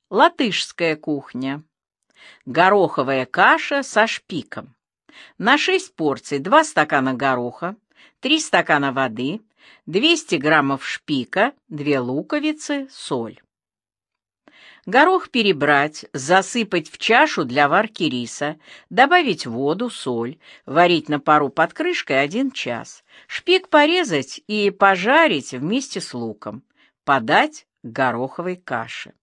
Латышская кухня. Гороховая каша со шпиком. На 6 порций 2 стакана гороха, 3 стакана воды, 200 граммов шпика, 2 луковицы, соль. Горох перебрать, засыпать в чашу для варки риса, добавить воду, соль, варить на пару под крышкой 1 час. Шпик порезать и пожарить вместе с луком. Подать к гороховой каше.